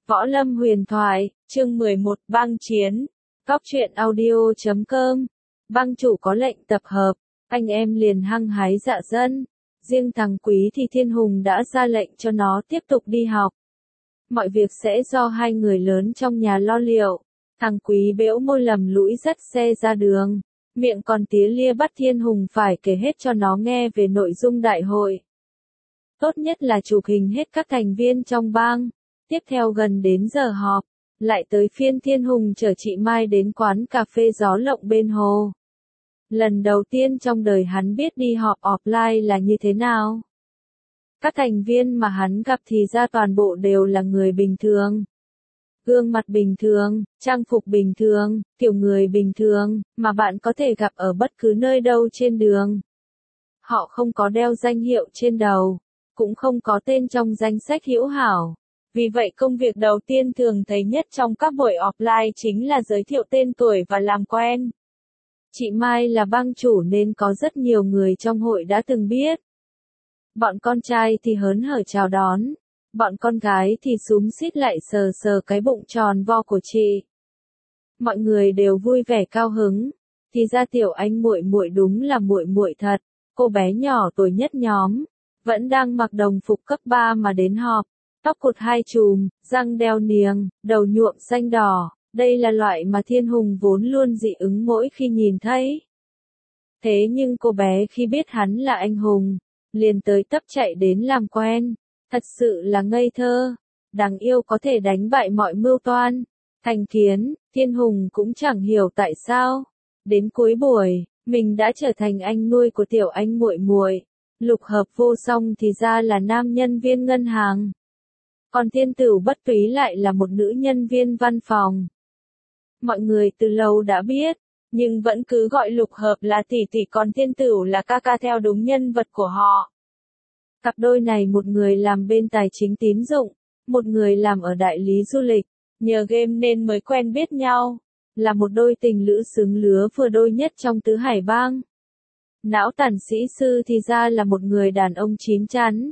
Võ Lâm Huyền Thoại, chương 11, bang chiến. Góc truyện audio.com. Bang chủ có lệnh tập hợp, anh em liền hăng hái dạ dân. Riêng thằng Quý thì Thiên Hùng đã ra lệnh cho nó tiếp tục đi học. Mọi việc sẽ do hai người lớn trong nhà lo liệu. Thằng Quý bẽo môi lầm lũi dắt xe ra đường, miệng còn tía lia bắt Thiên Hùng phải kể hết cho nó nghe về nội dung đại hội. Tốt nhất là chụp hình hết các thành viên trong bang. Tiếp theo gần đến giờ họp, lại tới phiên Thiên Hùng chở chị Mai đến quán cà phê gió lộng bên hồ. Lần đầu tiên trong đời hắn biết đi họp offline là như thế nào. Các thành viên mà hắn gặp thì ra toàn bộ đều là người bình thường. Gương mặt bình thường, trang phục bình thường, kiểu người bình thường, mà bạn có thể gặp ở bất cứ nơi đâu trên đường. Họ không có đeo danh hiệu trên đầu, cũng không có tên trong danh sách hữu hảo. Vì vậy công việc đầu tiên thường thấy nhất trong các buổi offline chính là giới thiệu tên tuổi và làm quen. Chị Mai là bang chủ nên có rất nhiều người trong hội đã từng biết. Bọn con trai thì hớn hở chào đón, bọn con gái thì xúm xít lại sờ sờ cái bụng tròn vo của chị. Mọi người đều vui vẻ cao hứng, thì ra Tiểu Anh muội muội đúng là muội muội thật, cô bé nhỏ tuổi nhất nhóm, vẫn đang mặc đồng phục cấp 3 mà đến họp. Tóc cột hai chùm, răng đeo niềng, đầu nhuộm xanh đỏ, đây là loại mà Thiên Hùng vốn luôn dị ứng mỗi khi nhìn thấy. Thế nhưng cô bé khi biết hắn là anh hùng, liền tới tấp chạy đến làm quen, thật sự là ngây thơ, đáng yêu có thể đánh bại mọi mưu toan. Thành kiến, Thiên Hùng cũng chẳng hiểu tại sao, đến cuối buổi, mình đã trở thành anh nuôi của Tiểu Anh muội muội. Lục Hợp Vô Song thì ra là nam nhân viên ngân hàng. Còn Thiên Tửu Bất Túy lại là một nữ nhân viên văn phòng. Mọi người từ lâu đã biết, nhưng vẫn cứ gọi Lục Hợp là tỷ tỷ còn Thiên Tửu là ca ca theo đúng nhân vật của họ. Cặp đôi này một người làm bên tài chính tín dụng, một người làm ở đại lý du lịch, nhờ game nên mới quen biết nhau, là một đôi tình lữ xứng lứa vừa đôi nhất trong tứ hải bang. Não tàn sĩ sư thì ra là một người đàn ông chín chắn.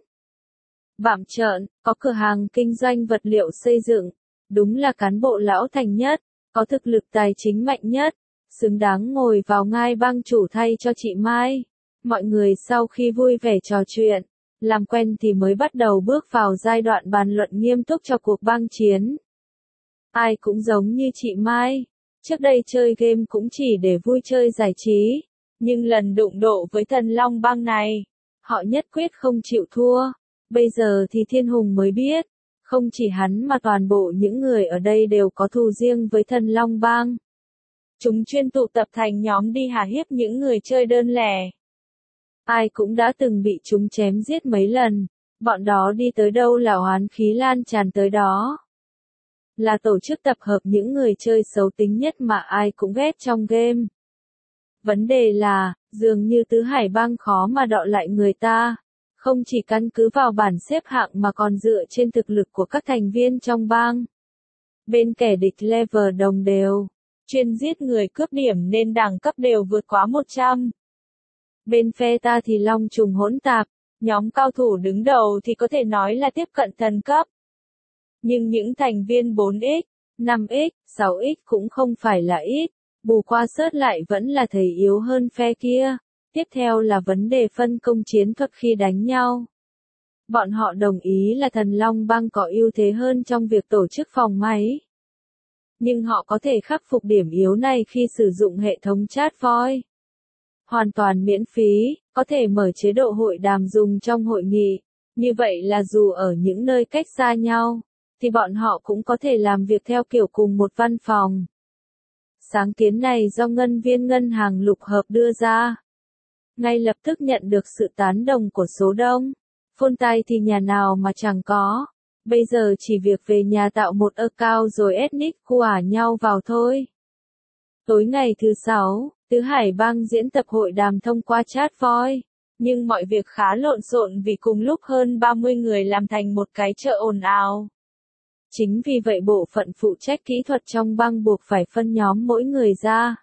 Bạm trợn, có cửa hàng kinh doanh vật liệu xây dựng, đúng là cán bộ lão thành nhất, có thực lực tài chính mạnh nhất, xứng đáng ngồi vào ngai bang chủ thay cho chị Mai. Mọi người sau khi vui vẻ trò chuyện, làm quen thì mới bắt đầu bước vào giai đoạn bàn luận nghiêm túc cho cuộc bang chiến. Ai cũng giống như chị Mai, trước đây chơi game cũng chỉ để vui chơi giải trí, nhưng lần đụng độ với Thần Long bang này, họ nhất quyết không chịu thua. Bây giờ thì Thiên Hùng mới biết, không chỉ hắn mà toàn bộ những người ở đây đều có thù riêng với Thần Long bang. Chúng chuyên tụ tập thành nhóm đi hà hiếp những người chơi đơn lẻ. Ai cũng đã từng bị chúng chém giết mấy lần, bọn đó đi tới đâu là oán khí lan tràn tới đó. Là tổ chức tập hợp những người chơi xấu tính nhất mà ai cũng ghét trong game. Vấn đề là, dường như tứ hải bang khó mà đọ lại người ta. Không chỉ căn cứ vào bảng xếp hạng mà còn dựa trên thực lực của các thành viên trong bang. Bên kẻ địch level đồng đều, chuyên giết người cướp điểm nên đẳng cấp đều vượt quá 100. Bên phe ta thì long trùng hỗn tạp, nhóm cao thủ đứng đầu thì có thể nói là tiếp cận thần cấp. Nhưng những thành viên 4x, 5x, 6x cũng không phải là ít, bù qua sớt lại vẫn là thấy yếu hơn phe kia. Tiếp theo là vấn đề phân công chiến thuật khi đánh nhau. Bọn họ đồng ý là Thần Long bang có ưu thế hơn trong việc tổ chức phòng máy. Nhưng họ có thể khắc phục điểm yếu này khi sử dụng hệ thống chat voice. Hoàn toàn miễn phí, có thể mở chế độ hội đàm dùng trong hội nghị. Như vậy là dù ở những nơi cách xa nhau, thì bọn họ cũng có thể làm việc theo kiểu cùng một văn phòng. Sáng kiến này do nhân viên ngân hàng Lục Hợp đưa ra. Ngay lập tức nhận được sự tán đồng của số đông. Phone tay thì nhà nào mà chẳng có. Bây giờ chỉ việc về nhà tạo một account rồi ethnic hùa nhau vào thôi. Tối ngày thứ 6, tứ hải bang diễn tập hội đàm thông qua chat voice. Nhưng mọi việc khá lộn xộn vì cùng lúc hơn 30 người làm thành một cái chợ ồn ào. Chính vì vậy bộ phận phụ trách kỹ thuật trong bang buộc phải phân nhóm mỗi người ra.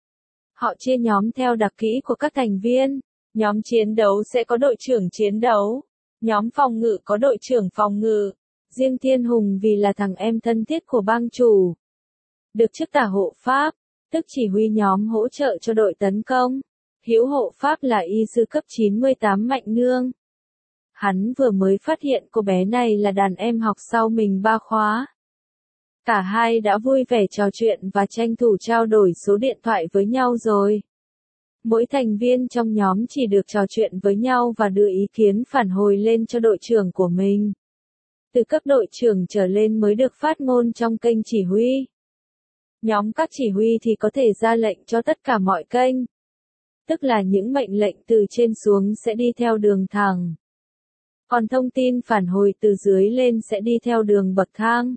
Họ chia nhóm theo đặc kỹ của các thành viên. Nhóm chiến đấu sẽ có đội trưởng chiến đấu. Nhóm phòng ngự có đội trưởng phòng ngự. Riêng Thiên Hùng vì là thằng em thân thiết của bang chủ. Được chức tả hộ pháp, tức chỉ huy nhóm hỗ trợ cho đội tấn công. Hữu hộ pháp là y sư cấp 98 Mạnh Nương. Hắn vừa mới phát hiện cô bé này là đàn em học sau mình 3 khóa. Cả hai đã vui vẻ trò chuyện và tranh thủ trao đổi số điện thoại với nhau rồi. Mỗi thành viên trong nhóm chỉ được trò chuyện với nhau và đưa ý kiến phản hồi lên cho đội trưởng của mình. Từ cấp đội trưởng trở lên mới được phát ngôn trong kênh chỉ huy. Nhóm các chỉ huy thì có thể ra lệnh cho tất cả mọi kênh. Tức là những mệnh lệnh từ trên xuống sẽ đi theo đường thẳng. Còn thông tin phản hồi từ dưới lên sẽ đi theo đường bậc thang.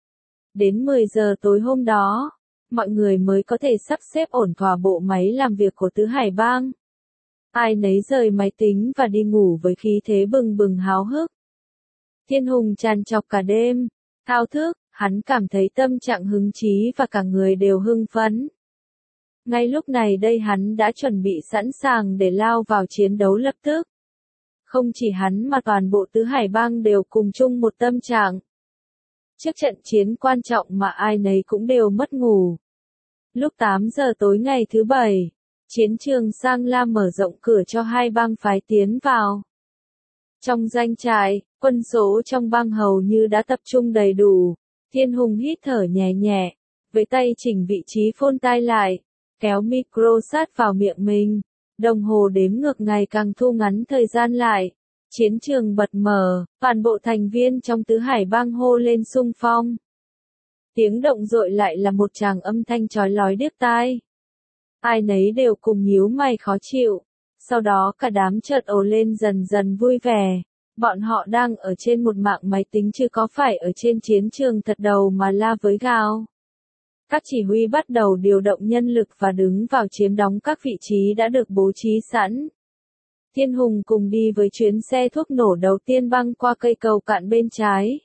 Đến 10 giờ tối hôm đó, mọi người mới có thể sắp xếp ổn thỏa bộ máy làm việc của Tứ Hải Bang. Ai nấy rời máy tính và đi ngủ với khí thế bừng bừng háo hức. Thiên Hùng tràn trọc cả đêm, thao thức, hắn cảm thấy tâm trạng hứng chí và cả người đều hưng phấn. Ngay lúc này đây hắn đã chuẩn bị sẵn sàng để lao vào chiến đấu lập tức. Không chỉ hắn mà toàn bộ Tứ Hải Bang đều cùng chung một tâm trạng. Trước trận chiến quan trọng mà ai nấy cũng đều mất ngủ. Lúc 8 giờ tối ngày thứ Bảy, chiến trường Sang La mở rộng cửa cho hai bang phái tiến vào. Trong doanh trại, quân số trong bang hầu như đã tập trung đầy đủ. Thiên Hùng hít thở nhẹ nhẹ, với tay chỉnh vị trí phone tai lại, kéo micro sát vào miệng mình. Đồng hồ đếm ngược ngày càng thu ngắn thời gian lại. Chiến trường bật mở, toàn bộ thành viên trong Tứ Hải Bang hô lên xung phong. Tiếng động dội lại là một tràng âm thanh chói lói điếc tai. Ai nấy đều cùng nhíu mày khó chịu. Sau đó cả đám chợt ồ lên dần dần vui vẻ. Bọn họ đang ở trên một mạng máy tính chứ có phải ở trên chiến trường thật đầu mà la với gào. Các chỉ huy bắt đầu điều động nhân lực và đứng vào chiếm đóng các vị trí đã được bố trí sẵn. Thiên Hùng cùng đi với chuyến xe thuốc nổ đầu tiên băng qua cây cầu cạn bên trái.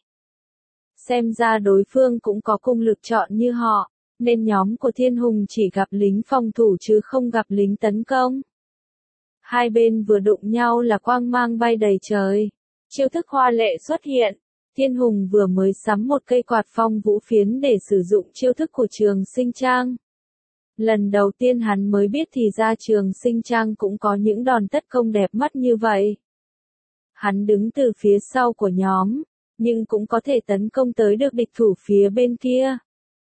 Xem ra đối phương cũng có cùng lực chọn như họ, nên nhóm của Thiên Hùng chỉ gặp lính phòng thủ chứ không gặp lính tấn công. Hai bên vừa đụng nhau là quang mang bay đầy trời. Chiêu thức hoa lệ xuất hiện. Thiên Hùng vừa mới sắm một cây quạt phong vũ phiến để sử dụng chiêu thức của Trường Sinh Trang. Lần đầu tiên hắn mới biết thì ra Trường Sinh Trang cũng có những đòn tấn công đẹp mắt như vậy. Hắn đứng từ phía sau của nhóm, nhưng cũng có thể tấn công tới được địch thủ phía bên kia.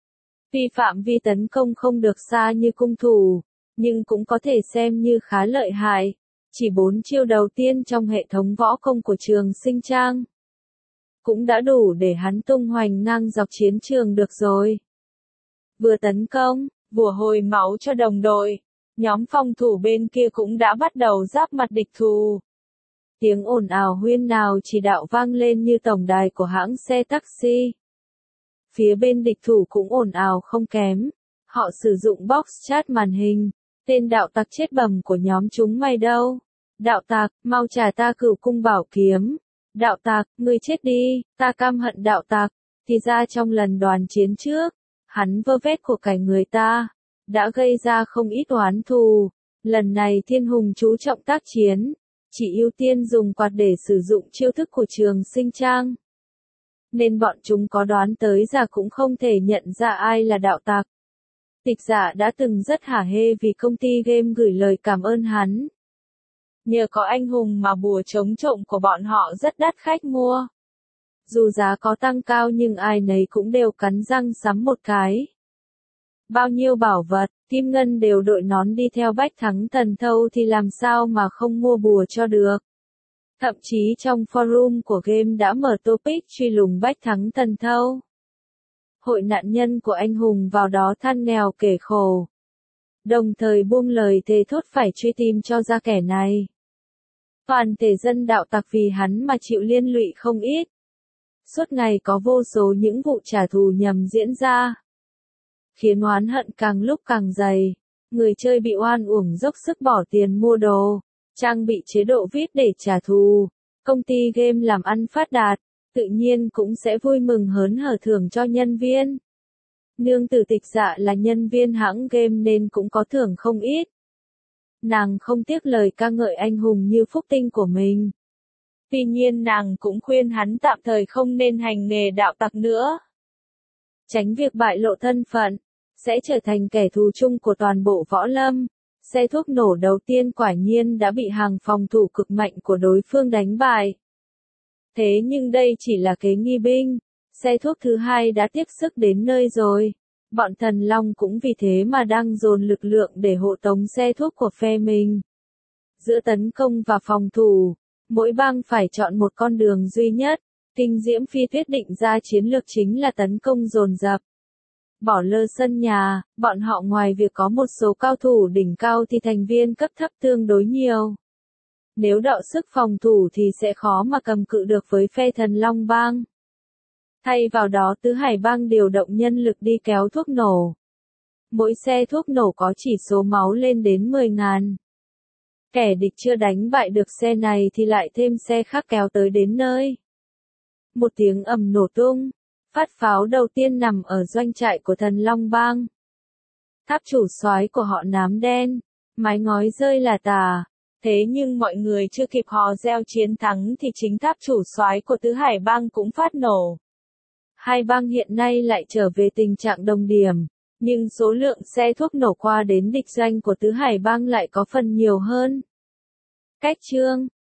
Tuy phạm vi tấn công không được xa như cung thủ, nhưng cũng có thể xem như khá lợi hại. Chỉ 4 chiêu đầu tiên trong hệ thống võ công của Trường Sinh Trang cũng đã đủ để hắn tung hoành ngang dọc chiến trường được rồi. Vừa tấn công, vừa hồi máu cho đồng đội, nhóm phòng thủ bên kia cũng đã bắt đầu giáp mặt địch thủ. Tiếng ồn ào huyên náo chỉ đạo vang lên như tổng đài của hãng xe taxi. Phía bên địch thủ cũng ồn ào không kém. Họ sử dụng box chat màn hình. Tên đạo tặc chết bầm của nhóm chúng mày đâu? Đạo tặc, mau trả ta Cửu Cung Bảo Kiếm. Đạo tặc, ngươi chết đi, ta căm hận đạo tặc. Thì ra trong lần đoàn chiến trước, hắn vơ vét của cải người ta, đã gây ra không ít oán thù. Lần này Thiên Hùng chú trọng tác chiến, chỉ ưu tiên dùng quạt để sử dụng chiêu thức của Trường Sinh Trang. Nên bọn chúng có đoán tới ra cũng không thể nhận ra ai là đạo tặc. Tịch Dạ đã từng rất hả hê vì công ty game gửi lời cảm ơn hắn. Nhờ có anh hùng mà bùa chống trộm của bọn họ rất đắt khách mua. Dù giá có tăng cao nhưng ai nấy cũng đều cắn răng sắm một cái. Bao nhiêu bảo vật, kim ngân đều đội nón đi theo Bách Thắng Thần Thâu thì làm sao mà không mua bùa cho được. Thậm chí trong forum của game đã mở topic truy lùng Bách Thắng Thần Thâu. Hội nạn nhân của anh hùng vào đó than nghèo kể khổ. Đồng thời buông lời thề thốt phải truy tìm cho ra kẻ này. Toàn thể dân đạo tặc vì hắn mà chịu liên lụy không ít. Suốt ngày có vô số những vụ trả thù nhằm diễn ra. Khiến oán hận càng lúc càng dày. Người chơi bị oan uổng dốc sức bỏ tiền mua đồ, trang bị chế độ VIP để trả thù. Công ty game làm ăn phát đạt, tự nhiên cũng sẽ vui mừng hớn hở thưởng cho nhân viên. Nương tử Tịch Dạ là nhân viên hãng game nên cũng có thưởng không ít. Nàng không tiếc lời ca ngợi anh hùng như phúc tinh của mình. Tuy nhiên nàng cũng khuyên hắn tạm thời không nên hành nghề đạo tặc nữa. Tránh việc bại lộ thân phận, sẽ trở thành kẻ thù chung của toàn bộ võ lâm. Xe thuốc nổ đầu tiên quả nhiên đã bị hàng phòng thủ cực mạnh của đối phương đánh bại. Thế nhưng đây chỉ là kế nghi binh, xe thuốc thứ hai đã tiếc sức đến nơi rồi. Bọn Thần Long cũng vì thế mà đang dồn lực lượng để hộ tống xe thuốc của phe mình. Giữa tấn công và phòng thủ, mỗi bang phải chọn một con đường duy nhất. Kinh Diễm Phi quyết định ra chiến lược chính là tấn công dồn dập. Bỏ lơ sân nhà, bọn họ ngoài việc có một số cao thủ đỉnh cao thì thành viên cấp thấp tương đối nhiều. Nếu đọ sức phòng thủ thì sẽ khó mà cầm cự được với phe Thần Long bang. Thay vào đó Tứ Hải bang điều động nhân lực đi kéo thuốc nổ. Mỗi xe thuốc nổ có chỉ số máu lên đến 10.000. Kẻ địch chưa đánh bại được xe này thì lại thêm xe khác kéo tới đến nơi. Một tiếng ầm nổ tung. Phát pháo đầu tiên nằm ở doanh trại của Thần Long bang. Tháp chủ soái của họ nám đen, mái ngói rơi là tả. Thế nhưng mọi người chưa kịp hò reo chiến thắng thì chính tháp chủ soái của Tứ Hải bang cũng phát nổ. Hai bang hiện nay lại trở về tình trạng đồng điểm, nhưng số lượng xe thuốc nổ qua đến địch doanh của Tứ Hải bang lại có phần nhiều hơn. Cách chương